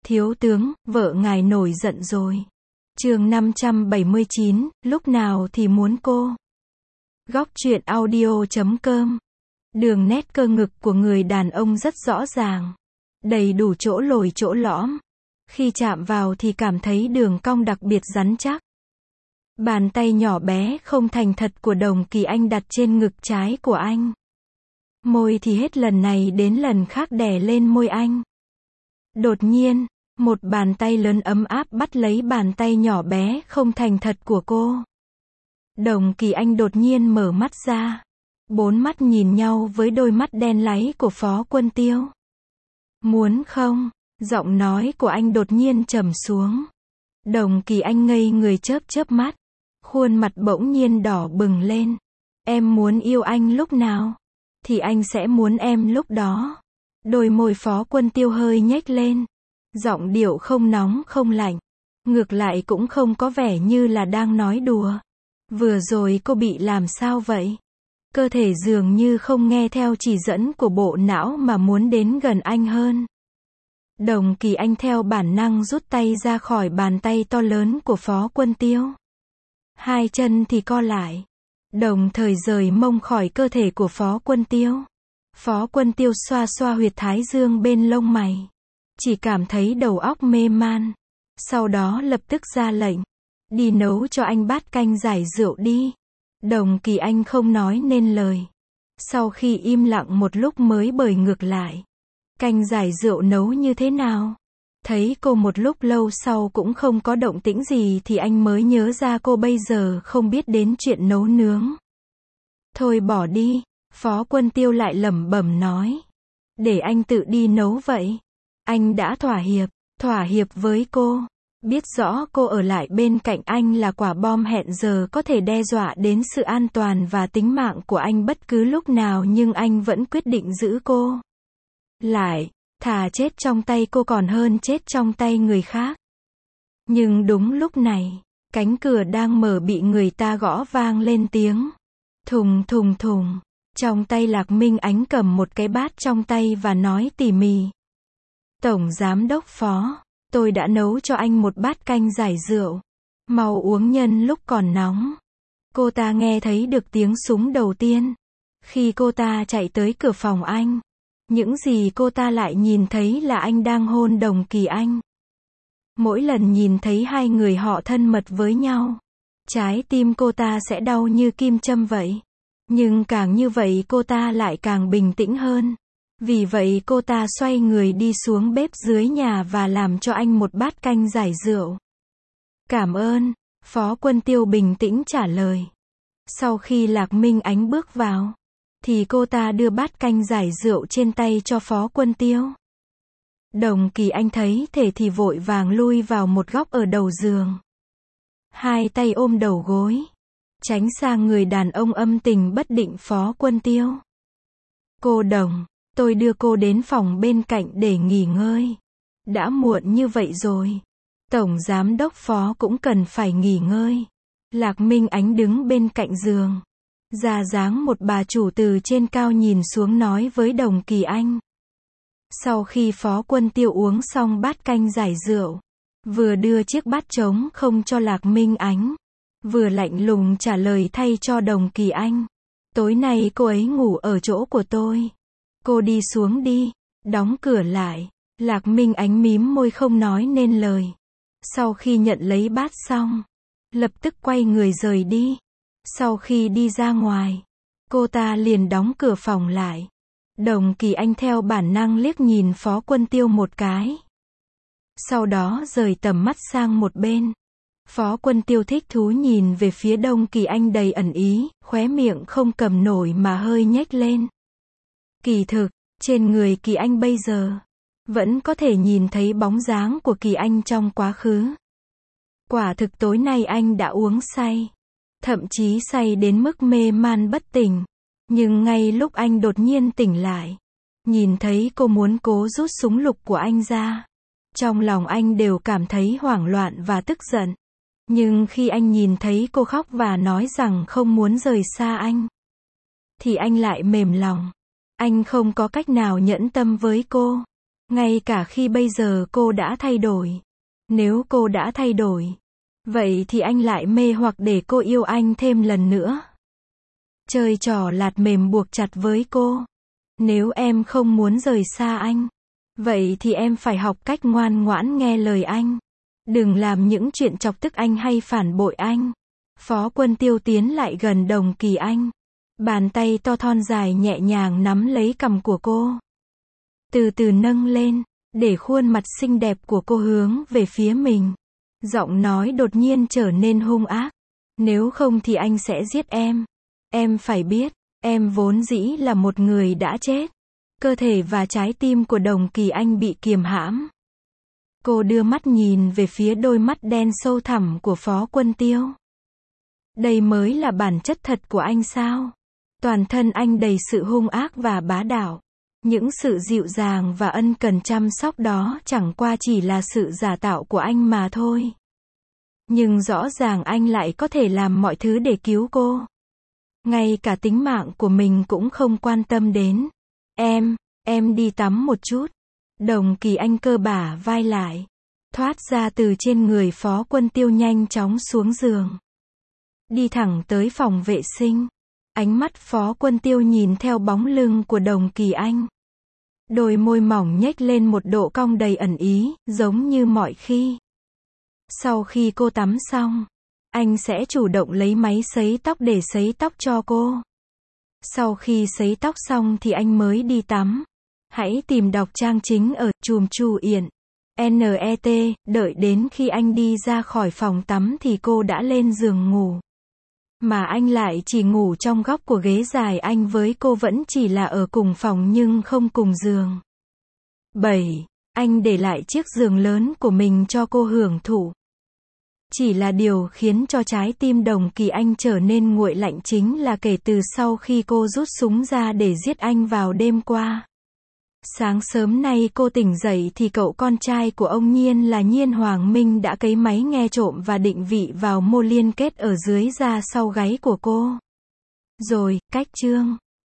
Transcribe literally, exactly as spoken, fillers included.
Thiếu tướng, vợ ngài nổi giận rồi. Chương năm trăm bảy mươi chín, lúc nào thì muốn cô. Góc truyện audio chấm com. Đường nét cơ ngực của người đàn ông rất rõ ràng. Đầy đủ chỗ lồi chỗ lõm. Khi chạm vào thì cảm thấy đường cong đặc biệt rắn chắc. Bàn tay nhỏ bé không thành thật của Đồng Kỳ Anh đặt trên ngực trái của anh. Môi thì hết lần này đến lần khác đè lên môi anh. Đột nhiên, một bàn tay lớn ấm áp bắt lấy bàn tay nhỏ bé không thành thật của cô. Đồng Kỳ Anh đột nhiên mở mắt ra. Bốn mắt nhìn nhau với đôi mắt đen láy của Phó Quân Tiêu. Muốn không? Giọng nói của anh đột nhiên trầm xuống. Đồng Kỳ Anh ngây người chớp chớp mắt. Khuôn mặt bỗng nhiên đỏ bừng lên. Em muốn yêu anh lúc nào? Thì anh sẽ muốn em lúc đó. Đôi môi Phó Quân Tiêu hơi nhếch lên. Giọng điệu không nóng không lạnh. Ngược lại cũng không có vẻ như là đang nói đùa. Vừa rồi cô bị làm sao vậy? Cơ thể dường như không nghe theo chỉ dẫn của bộ não mà muốn đến gần anh hơn. Đồng Kỳ Anh theo bản năng rút tay ra khỏi bàn tay to lớn của Phó Quân Tiêu. Hai chân thì co lại. Đồng thời rời mông khỏi cơ thể của Phó Quân Tiêu. Phó Quân Tiêu xoa xoa huyệt thái dương bên lông mày. Chỉ cảm thấy đầu óc mê man. Sau đó lập tức ra lệnh. Đi nấu cho anh bát canh giải rượu đi. Đồng Kỳ Anh không nói nên lời. Sau khi im lặng một lúc mới bời ngược lại. Canh giải rượu nấu như thế nào? Thấy cô một lúc lâu sau cũng không có động tĩnh gì thì anh mới nhớ ra cô bây giờ không biết đến chuyện nấu nướng. Thôi bỏ đi, Phó Quân Tiêu lại lẩm bẩm nói. Để anh tự đi nấu vậy. Anh đã thỏa hiệp, thỏa hiệp với cô. Biết rõ cô ở lại bên cạnh anh là quả bom hẹn giờ có thể đe dọa đến sự an toàn và tính mạng của anh bất cứ lúc nào nhưng anh vẫn quyết định giữ cô. Lại, thà chết trong tay cô còn hơn chết trong tay người khác. Nhưng đúng lúc này, cánh cửa đang mở bị người ta gõ vang lên tiếng. Thùng thùng thùng. Trong tay Lạc Minh Ánh cầm một cái bát trong tay và nói tỉ mỉ. Tổng Giám đốc Phó, tôi đã nấu cho anh một bát canh giải rượu. Mau uống nhân lúc còn nóng. Cô ta nghe thấy được tiếng súng đầu tiên. Khi cô ta chạy tới cửa phòng anh. Những gì cô ta lại nhìn thấy là anh đang hôn Đồng Kỳ Anh. Mỗi lần nhìn thấy hai người họ thân mật với nhau, trái tim cô ta sẽ đau như kim châm vậy. Nhưng càng như vậy cô ta lại càng bình tĩnh hơn. Vì vậy cô ta xoay người đi xuống bếp dưới nhà và làm cho anh một bát canh giải rượu. Cảm ơn, Phó Quân Tiêu bình tĩnh trả lời. Sau khi Lạc Minh Ánh bước vào, thì cô ta đưa bát canh giải rượu trên tay cho Phó Quân Tiêu. Đồng Kỳ Anh thấy thế thì vội vàng lui vào một góc ở đầu giường. Hai tay ôm đầu gối. Tránh sang người đàn ông âm tình bất định Phó Quân Tiêu. Cô Đồng, tôi đưa cô đến phòng bên cạnh để nghỉ ngơi. Đã muộn như vậy rồi. Tổng Giám đốc Phó cũng cần phải nghỉ ngơi. Lạc Minh Ánh đứng bên cạnh giường. Ra dáng một bà chủ từ trên cao nhìn xuống nói với Đồng Kỳ Anh. Sau khi Phó Quân Tiêu uống xong bát canh giải rượu, vừa đưa chiếc bát trống không cho Lạc Minh Ánh, vừa lạnh lùng trả lời thay cho Đồng Kỳ Anh. Tối nay cô ấy ngủ ở chỗ của tôi. Cô đi xuống đi, đóng cửa lại. Lạc Minh Ánh mím môi không nói nên lời. Sau khi nhận lấy bát xong, lập tức quay người rời đi. Sau khi đi ra ngoài, cô ta liền đóng cửa phòng lại. Đồng Kỳ Anh theo bản năng liếc nhìn Phó Quân Tiêu một cái. Sau đó rời tầm mắt sang một bên. Phó Quân Tiêu thích thú nhìn về phía Đồng Kỳ Anh đầy ẩn ý, khóe miệng không cầm nổi mà hơi nhếch lên. Kỳ thực, trên người Kỳ Anh bây giờ, vẫn có thể nhìn thấy bóng dáng của Kỳ Anh trong quá khứ. Quả thực tối nay anh đã uống say. Thậm chí say đến mức mê man bất tỉnh. Nhưng ngay lúc anh đột nhiên tỉnh lại, nhìn thấy cô muốn cố rút súng lục của anh ra. Trong lòng anh đều cảm thấy hoảng loạn và tức giận. Nhưng khi anh nhìn thấy cô khóc và nói rằng không muốn rời xa anh, thì anh lại mềm lòng. Anh không có cách nào nhẫn tâm với cô. Ngay cả khi bây giờ cô đã thay đổi. Nếu cô đã thay đổi, vậy thì anh lại mê hoặc để cô yêu anh thêm lần nữa. Chơi trò lạt mềm buộc chặt với cô. Nếu em không muốn rời xa anh, vậy thì em phải học cách ngoan ngoãn nghe lời anh. Đừng làm những chuyện chọc tức anh hay phản bội anh. Phó Quân Tiêu tiến lại gần Đồng Kỳ Anh. Bàn tay to thon dài nhẹ nhàng nắm lấy cằm của cô. Từ từ nâng lên, để khuôn mặt xinh đẹp của cô hướng về phía mình. Giọng nói đột nhiên trở nên hung ác. Nếu không thì anh sẽ giết em. Em phải biết, em vốn dĩ là một người đã chết. Cơ thể và trái tim của Đồng Kỳ Anh bị kiềm hãm. Cô đưa mắt nhìn về phía đôi mắt đen sâu thẳm của Phó Quân Tiêu. Đây mới là bản chất thật của anh sao? Toàn thân anh đầy sự hung ác và bá đạo. Những sự dịu dàng và ân cần chăm sóc đó chẳng qua chỉ là sự giả tạo của anh mà thôi. Nhưng rõ ràng anh lại có thể làm mọi thứ để cứu cô. Ngay cả tính mạng của mình cũng không quan tâm đến. Em, em đi tắm một chút. Đồng Kỳ Anh cơ bả vai lại. Thoát ra từ trên người Phó Quân Tiêu nhanh chóng xuống giường. Đi thẳng tới phòng vệ sinh. Ánh mắt Phó Quân Tiêu nhìn theo bóng lưng của Đồng Kỳ Anh. Đôi môi mỏng nhếch lên một độ cong đầy ẩn ý, giống như mọi khi. Sau khi cô tắm xong, anh sẽ chủ động lấy máy sấy tóc để sấy tóc cho cô. Sau khi sấy tóc xong thì anh mới đi tắm. Hãy tìm đọc trang chính ở chùm Chu Yển. net, đợi đến khi anh đi ra khỏi phòng tắm thì cô đã lên giường ngủ. Mà anh lại chỉ ngủ trong góc của ghế dài, anh với cô vẫn chỉ là ở cùng phòng nhưng không cùng giường. bảy. Anh để lại chiếc giường lớn của mình cho cô hưởng thụ. Chỉ là điều khiến cho trái tim Đồng Kỳ Anh trở nên nguội lạnh chính là kể từ sau khi cô rút súng ra để giết anh vào đêm qua. Sáng sớm nay cô tỉnh dậy thì cậu con trai của ông Nhiên là Nhiên Hoàng Minh đã cấy máy nghe trộm và định vị vào mô liên kết ở dưới da sau gáy của cô. Rồi, cách chương